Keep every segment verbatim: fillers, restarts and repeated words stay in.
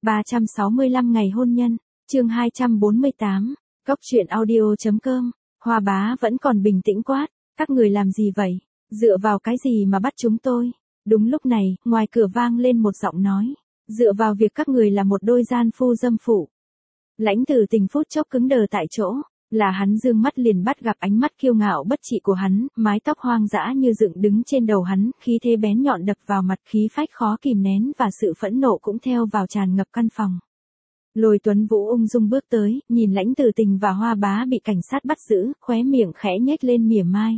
ba trăm sáu mươi lăm ngày hôn nhân, chương hai trăm bốn mươi tám, Cốc truyện audio.com, Hoa Bá vẫn còn bình tĩnh quát, các người làm gì vậy, dựa vào cái gì mà bắt chúng tôi? Đúng lúc này, ngoài cửa vang lên một giọng nói, dựa vào việc các người là một đôi gian phu dâm phụ. Lãnh Tử Tình phút chốc cứng đờ tại chỗ, là hắn dương mắt liền bắt gặp ánh mắt kiêu ngạo bất trị của hắn, mái tóc hoang dã như dựng đứng trên đầu hắn, khí thế bén nhọn đập vào mặt, khí phách khó kìm nén và sự phẫn nộ cũng theo vào tràn ngập căn phòng. Lôi Tuấn Vũ ung dung bước tới, nhìn Lãnh Tử Tình và Hoa Bá bị cảnh sát bắt giữ, khóe miệng khẽ nhếch lên mỉa mai.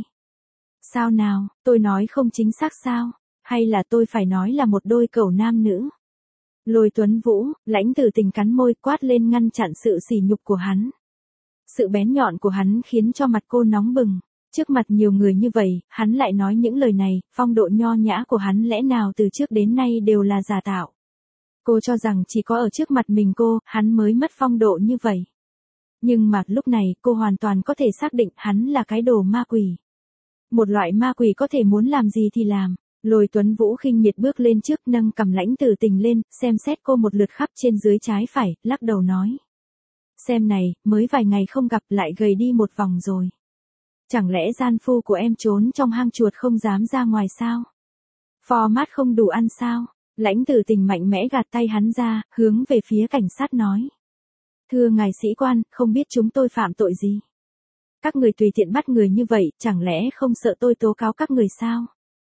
Sao nào, tôi nói không chính xác sao, hay là tôi phải nói là một đôi cẩu nam nữ? Lôi Tuấn Vũ, Lãnh Tử Tình cắn môi quát lên ngăn chặn sự sỉ nhục của hắn. Sự bén nhọn của hắn khiến cho mặt cô nóng bừng. Trước mặt nhiều người như vậy, hắn lại nói những lời này, phong độ nho nhã của hắn lẽ nào từ trước đến nay đều là giả tạo. Cô cho rằng chỉ có ở trước mặt mình cô, hắn mới mất phong độ như vậy. Nhưng mà lúc này cô hoàn toàn có thể xác định hắn là cái đồ ma quỷ. Một loại ma quỷ có thể muốn làm gì thì làm. Lôi Tuấn Vũ khinh miệt bước lên trước, nâng cầm Lãnh Tử Tình lên, xem xét cô một lượt khắp trên dưới trái phải, lắc đầu nói. Xem này, mới vài ngày không gặp lại gầy đi một vòng rồi. Chẳng lẽ gian phu của em trốn trong hang chuột không dám ra ngoài sao? Format không đủ ăn sao? Lãnh Tử Tình mạnh mẽ gạt tay hắn ra, hướng về phía cảnh sát nói. Thưa ngài sĩ quan, không biết chúng tôi phạm tội gì? Các người tùy tiện bắt người như vậy, chẳng lẽ không sợ tôi tố cáo các người sao?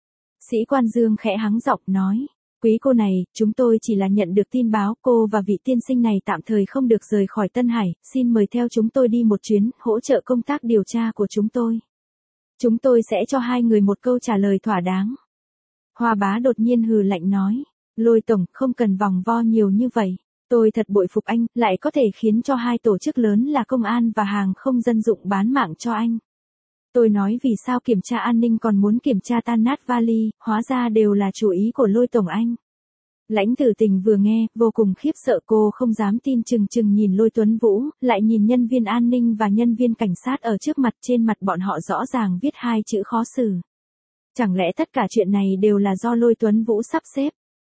Sĩ quan Dương khẽ hắng giọng nói. Quý cô này, chúng tôi chỉ là nhận được tin báo cô và vị tiên sinh này tạm thời không được rời khỏi Tân Hải, xin mời theo chúng tôi đi một chuyến, hỗ trợ công tác điều tra của chúng tôi. Chúng tôi sẽ cho hai người một câu trả lời thỏa đáng. Hoa Bá đột nhiên hừ lạnh nói, Lôi tổng, không cần vòng vo nhiều như vậy, tôi thật bội phục anh, lại có thể khiến cho hai tổ chức lớn là công an và hàng không dân dụng bán mạng cho anh. Tôi nói vì sao kiểm tra an ninh còn muốn kiểm tra tan nát vali, hóa ra đều là chủ ý của Lôi tổng anh. Lãnh Tử Tình vừa nghe, vô cùng khiếp sợ, cô không dám tin, chừng chừng nhìn Lôi Tuấn Vũ, lại nhìn nhân viên an ninh và nhân viên cảnh sát ở trước mặt, trên mặt bọn họ rõ ràng viết hai chữ khó xử. Chẳng lẽ tất cả chuyện này đều là do Lôi Tuấn Vũ sắp xếp?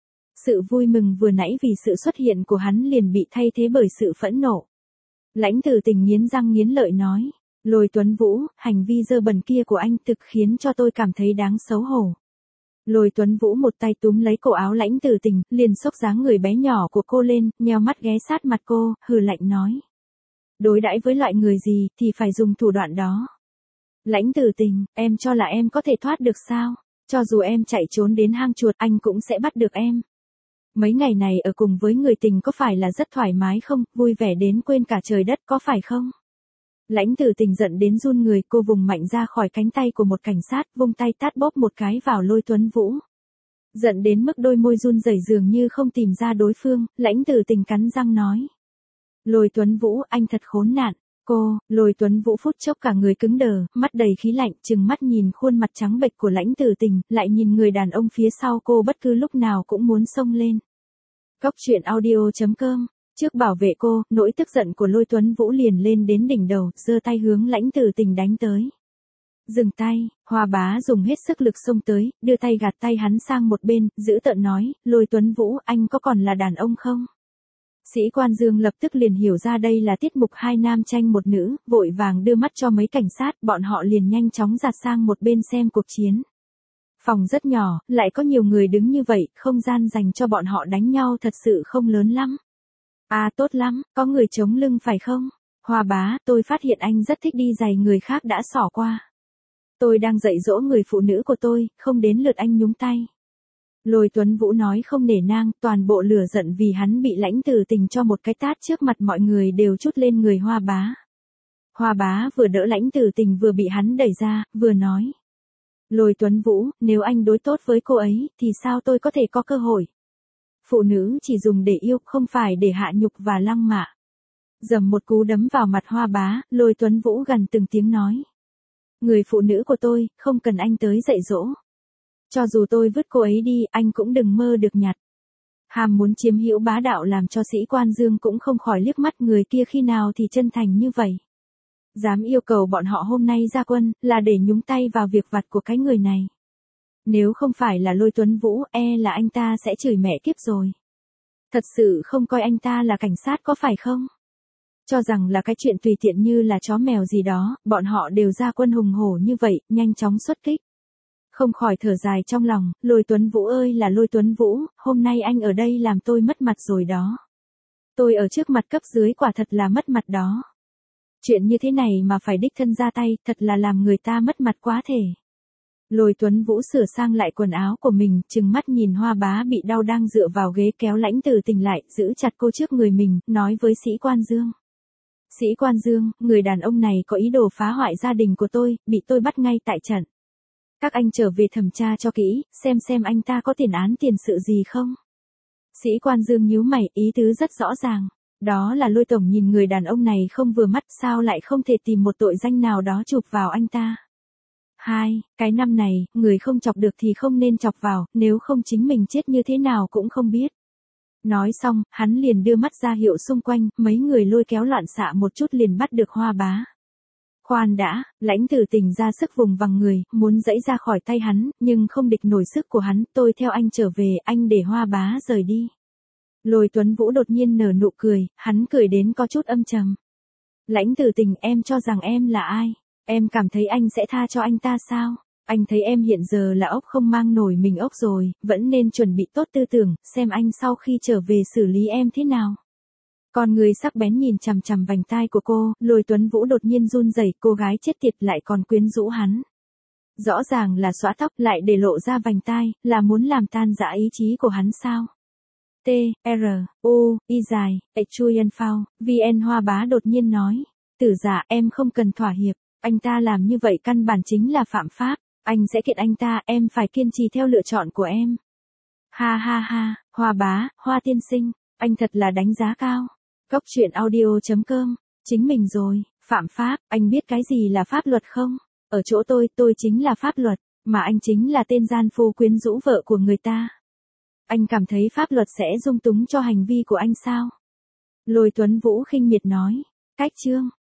Sự vui mừng vừa nãy vì sự xuất hiện của hắn liền bị thay thế bởi sự phẫn nộ. Lãnh Tử Tình nghiến răng nghiến lợi nói. Lôi Tuấn Vũ, hành vi dơ bẩn kia của anh thực khiến cho tôi cảm thấy đáng xấu hổ. Lôi Tuấn Vũ một tay túm lấy cổ áo Lãnh Tử Tình, liền xốc dáng người bé nhỏ của cô lên, nheo mắt ghé sát mặt cô, hừ lạnh nói. Đối đãi với loại người gì thì phải dùng thủ đoạn đó. Lãnh Tử Tình, em cho là em có thể thoát được sao? Cho dù em chạy trốn đến hang chuột, anh cũng sẽ bắt được em. Mấy ngày này ở cùng với người tình có phải là rất thoải mái không, vui vẻ đến quên cả trời đất có phải không? Lãnh Tử Tình giận đến run người, cô vùng mạnh ra khỏi cánh tay của một cảnh sát, vung tay tát bóp một cái vào Lôi Tuấn Vũ. Giận đến mức đôi môi run rẩy dường như không tìm ra đối phương, Lãnh Tử Tình cắn răng nói. Lôi Tuấn Vũ, anh thật khốn nạn. Cô, Lôi Tuấn Vũ phút chốc cả người cứng đờ, mắt đầy khí lạnh, trừng mắt nhìn khuôn mặt trắng bệch của Lãnh Tử Tình, lại nhìn người đàn ông phía sau cô bất cứ lúc nào cũng muốn xông lên. Cốc truyện audio.com. Trước bảo vệ cô, nỗi tức giận của Lôi Tuấn Vũ liền lên đến đỉnh đầu, giơ tay hướng Lãnh Tử Tình đánh tới. Dừng tay, Hoa Bá dùng hết sức lực xông tới, đưa tay gạt tay hắn sang một bên, giữ tợn nói, Lôi Tuấn Vũ, anh có còn là đàn ông không? Sĩ quan Dương lập tức liền hiểu ra đây là tiết mục hai nam tranh một nữ, vội vàng đưa mắt cho mấy cảnh sát, bọn họ liền nhanh chóng giạt sang một bên xem cuộc chiến. Phòng rất nhỏ, lại có nhiều người đứng như vậy, không gian dành cho bọn họ đánh nhau thật sự không lớn lắm. À tốt lắm, có người chống lưng phải không? Hoa Bá, tôi phát hiện anh rất thích đi giày người khác đã xỏ qua. Tôi đang dạy dỗ người phụ nữ của tôi, không đến lượt anh nhúng tay. Lôi Tuấn Vũ nói không nể nang, toàn bộ lửa giận vì hắn bị Lãnh Tử Tình cho một cái tát trước mặt mọi người đều trút lên người Hoa Bá. Hoa Bá vừa đỡ Lãnh Tử Tình vừa bị hắn đẩy ra, vừa nói. Lôi Tuấn Vũ, nếu anh đối tốt với cô ấy, thì sao tôi có thể có cơ hội? Phụ nữ chỉ dùng để yêu, không phải để hạ nhục và lăng mạ. Dầm một cú đấm vào mặt Hoa Bá, Lôi Tuấn Vũ gần từng tiếng nói. Người phụ nữ của tôi, không cần anh tới dạy dỗ. Cho dù tôi vứt cô ấy đi, anh cũng đừng mơ được nhặt. Hàm muốn chiếm hữu bá đạo làm cho sĩ quan Dương cũng không khỏi liếc mắt, người kia khi nào thì chân thành như vậy. Dám yêu cầu bọn họ hôm nay ra quân, là để nhúng tay vào việc vặt của cái người này. Nếu không phải là Lôi Tuấn Vũ, e là anh ta sẽ chửi mẹ kiếp rồi. Thật sự không coi anh ta là cảnh sát có phải không? Cho rằng là cái chuyện tùy tiện như là chó mèo gì đó, bọn họ đều ra quân hùng hổ như vậy, nhanh chóng xuất kích. Không khỏi thở dài trong lòng, Lôi Tuấn Vũ ơi là Lôi Tuấn Vũ, hôm nay anh ở đây làm tôi mất mặt rồi đó. Tôi ở trước mặt cấp dưới quả thật là mất mặt đó. Chuyện như thế này mà phải đích thân ra tay, thật là làm người ta mất mặt quá thể. Lôi Tuấn Vũ sửa sang lại quần áo của mình, trừng mắt nhìn Hoa Bá bị đau đang dựa vào ghế kéo Lãnh Tử Tình lại, giữ chặt cô trước người mình, nói với Sĩ Quan Dương. Sĩ Quan Dương, người đàn ông này có ý đồ phá hoại gia đình của tôi, bị tôi bắt ngay tại trận. Các anh trở về thẩm tra cho kỹ, xem xem anh ta có tiền án tiền sự gì không. Sĩ Quan Dương nhíu mày, ý tứ rất rõ ràng. Đó là Lôi tổng nhìn người đàn ông này không vừa mắt, sao lại không thể tìm một tội danh nào đó chụp vào anh ta. Hai, cái năm này, người không chọc được thì không nên chọc vào, nếu không chính mình chết như thế nào cũng không biết. Nói xong, hắn liền đưa mắt ra hiệu xung quanh, mấy người lôi kéo loạn xạ một chút liền bắt được Hoa Bá. Khoan đã, Lãnh Tử Tình ra sức vùng vằng người, muốn giãy ra khỏi tay hắn, nhưng không địch nổi sức của hắn, tôi theo anh trở về, anh để Hoa Bá rời đi. Lôi Tuấn Vũ đột nhiên nở nụ cười, hắn cười đến có chút âm trầm. Lãnh Tử Tình, em cho rằng em là ai? Em cảm thấy anh sẽ tha cho anh ta sao? Anh thấy em hiện giờ là ốc không mang nổi mình ốc rồi, vẫn nên chuẩn bị tốt tư tưởng, xem anh sau khi trở về xử lý em thế nào. Con người sắc bén nhìn chằm chằm vành tai của cô, Lôi Tuấn Vũ đột nhiên run rẩy, cô gái chết tiệt lại còn quyến rũ hắn. Rõ ràng là xõa tóc lại để lộ ra vành tai, là muốn làm tan rã ý chí của hắn sao? T, R, U, Y dài, H Chuyen Phao, V N Hoa Bá đột nhiên nói. Tử giả, em không cần thỏa hiệp, anh ta làm như vậy căn bản chính là phạm pháp, anh sẽ kiện anh ta, em phải kiên trì theo lựa chọn của em. Ha ha ha, Hoa Bá, Hoa tiên sinh, anh thật là đánh giá cao. Góc truyện audio chấm com, chính mình rồi, phạm pháp, anh biết cái gì là pháp luật không? Ở chỗ tôi, tôi chính là pháp luật, mà anh chính là tên gian phu quyến rũ vợ của người ta. Anh cảm thấy pháp luật sẽ dung túng cho hành vi của anh sao? Lôi Tuấn Vũ khinh miệt nói. Cách chương.